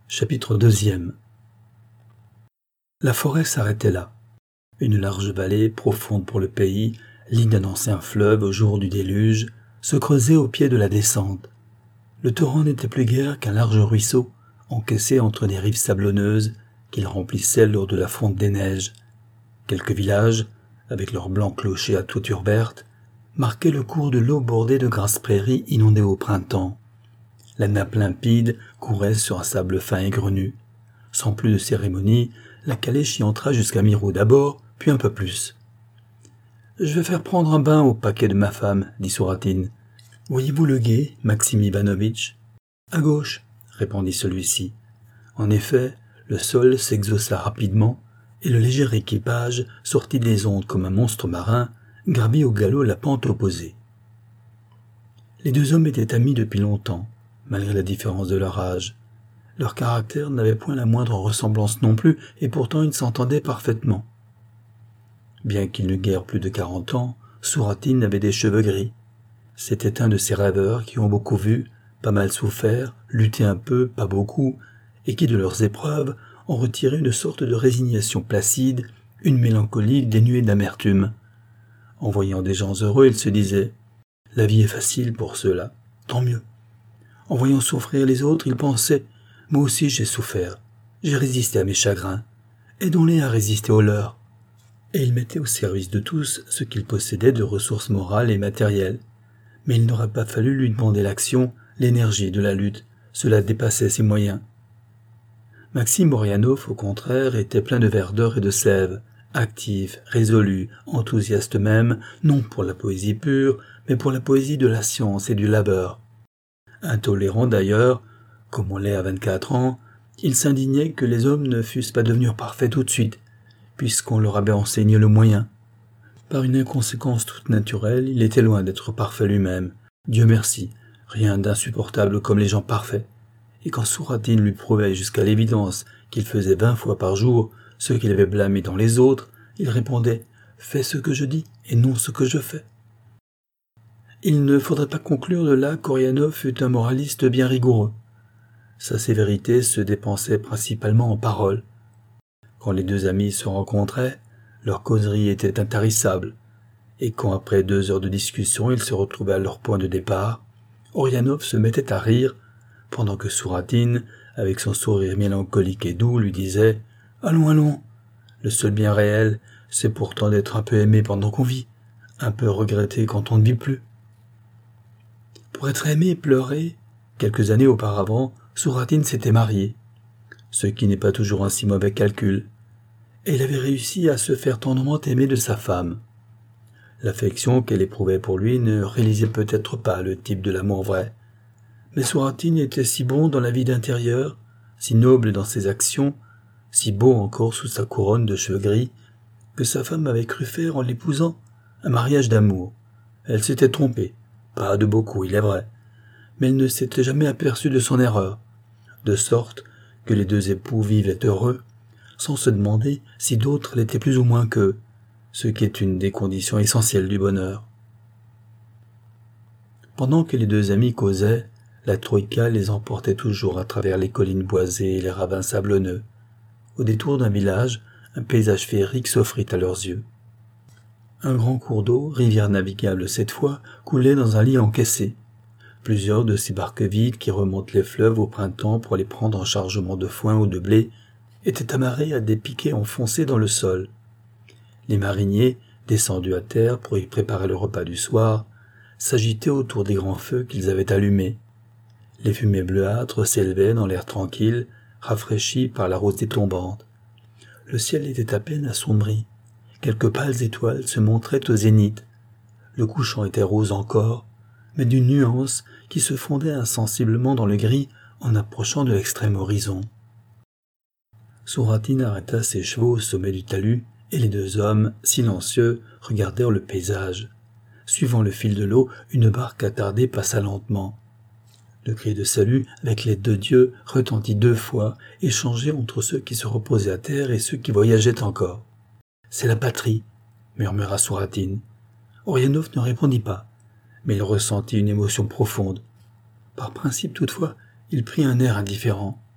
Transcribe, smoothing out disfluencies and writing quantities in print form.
Chapitre 2. La forêt s'arrêtait là. Une large vallée, profonde pour le pays, ligne d'un ancien fleuve au jour du déluge, se creusait au pied de la descente. Le torrent n'était plus guère qu'un large ruisseau, encaissé entre des rives sablonneuses, qu'il remplissait lors de la fonte des neiges. Quelques villages, avec leurs blancs clochers à toiture verte, marquaient le cours de l'eau bordée de grasses prairies inondées au printemps. La nappe limpide courait sur un sable fin et grenu. Sans plus de cérémonie, la calèche y entra jusqu'à mi-roue d'abord, puis un peu plus. « Je vais faire prendre un bain au paquet de ma femme, » dit Souratin. « Voyez-vous le gué, Maxime Ivanovitch ?»« À gauche, » répondit celui-ci. En effet, le sol s'exhaussa rapidement, et le léger équipage sortit des ondes comme un monstre marin, gravit au galop la pente opposée. Les deux hommes étaient amis depuis longtemps, malgré la différence de leur âge. Leur caractère n'avait point la moindre ressemblance non plus, et pourtant ils s'entendaient parfaitement. Bien qu'il n'eût guère plus de 40 ans, Souratin avait des cheveux gris. C'était un de ces rêveurs qui ont beaucoup vu, pas mal souffert, lutté un peu, pas beaucoup, et qui de leurs épreuves ont retiré une sorte de résignation placide, une mélancolie dénuée d'amertume. En voyant des gens heureux, il se disait « La vie est facile pour ceux-là, tant mieux ». En voyant souffrir les autres, il pensait « Moi aussi j'ai souffert, j'ai résisté à mes chagrins, aidons-les à résister aux leurs ». Et il mettait au service de tous ce qu'il possédait de ressources morales et matérielles. Mais il n'aurait pas fallu lui demander l'action, l'énergie de la lutte, cela dépassait ses moyens. Maxime Orianov, au contraire, était plein de verdeur et de sève, actif, résolu, enthousiaste même, non pour la poésie pure, mais pour la poésie de la science et du labeur. Intolérant d'ailleurs, comme on l'est à 24 ans, il s'indignait que les hommes ne fussent pas devenus parfaits tout de suite, puisqu'on leur avait enseigné le moyen. Par une inconséquence toute naturelle, il était loin d'être parfait lui-même. Dieu merci, rien d'insupportable comme les gens parfaits. Et quand Souratin lui prouvait jusqu'à l'évidence qu'il faisait 20 fois par jour ce qu'il avait blâmé dans les autres, il répondait « Fais ce que je dis et non ce que je fais ». Il ne faudrait pas conclure de là qu'Orianov fut un moraliste bien rigoureux. Sa sévérité se dépensait principalement en paroles. Quand les deux amis se rencontraient, leur causerie était intarissable, et quand après 2 heures de discussion ils se retrouvaient à leur point de départ, Orianov se mettait à rire, pendant que Souratin, avec son sourire mélancolique et doux, lui disait « Allons, allons, le seul bien réel, c'est pourtant d'être un peu aimé pendant qu'on vit, un peu regretté quand on ne vit plus. » Pour être aimé et pleuré, quelques années auparavant, Souratin s'était marié, ce qui n'est pas toujours un si mauvais calcul, et il avait réussi à se faire tendrement aimer de sa femme. L'affection qu'elle éprouvait pour lui ne réalisait peut-être pas le type de l'amour vrai, mais Souratin était si bon dans la vie d'intérieur, si noble dans ses actions, si beau encore sous sa couronne de cheveux gris, que sa femme avait cru faire en l'épousant un mariage d'amour. Elle s'était trompée, pas de beaucoup, il est vrai, mais elle ne s'était jamais aperçue de son erreur, de sorte que les deux époux vivaient heureux, sans se demander si d'autres l'étaient plus ou moins qu'eux, ce qui est une des conditions essentielles du bonheur. Pendant que les deux amis causaient, la troïka les emportait toujours à travers les collines boisées et les ravins sablonneux. Au détour d'un village, un paysage féerique s'offrit à leurs yeux. Un grand cours d'eau, rivière navigable cette fois, coulait dans un lit encaissé. Plusieurs de ces barques vides qui remontent les fleuves au printemps pour les prendre en chargement de foin ou de blé étaient amarrés à des piquets enfoncés dans le sol. Les mariniers, descendus à terre pour y préparer le repas du soir, s'agitaient autour des grands feux qu'ils avaient allumés. Les fumées bleuâtres s'élevaient dans l'air tranquille, rafraîchies par la rosée tombante. Le ciel était à peine assombri. Quelques pâles étoiles se montraient au zénith. Le couchant était rose encore, mais d'une nuance qui se fondait insensiblement dans le gris en approchant de l'extrême horizon. Souratin arrêta ses chevaux au sommet du talus, et les deux hommes, silencieux, regardèrent le paysage. Suivant le fil de l'eau, une barque attardée passa lentement. Le cri de salut, avec l'aide de Dieu, retentit 2 fois, échangé entre ceux qui se reposaient à terre et ceux qui voyageaient encore. « C'est la patrie !» murmura Souratin. Orianov ne répondit pas, mais il ressentit une émotion profonde. Par principe toutefois, il prit un air indifférent.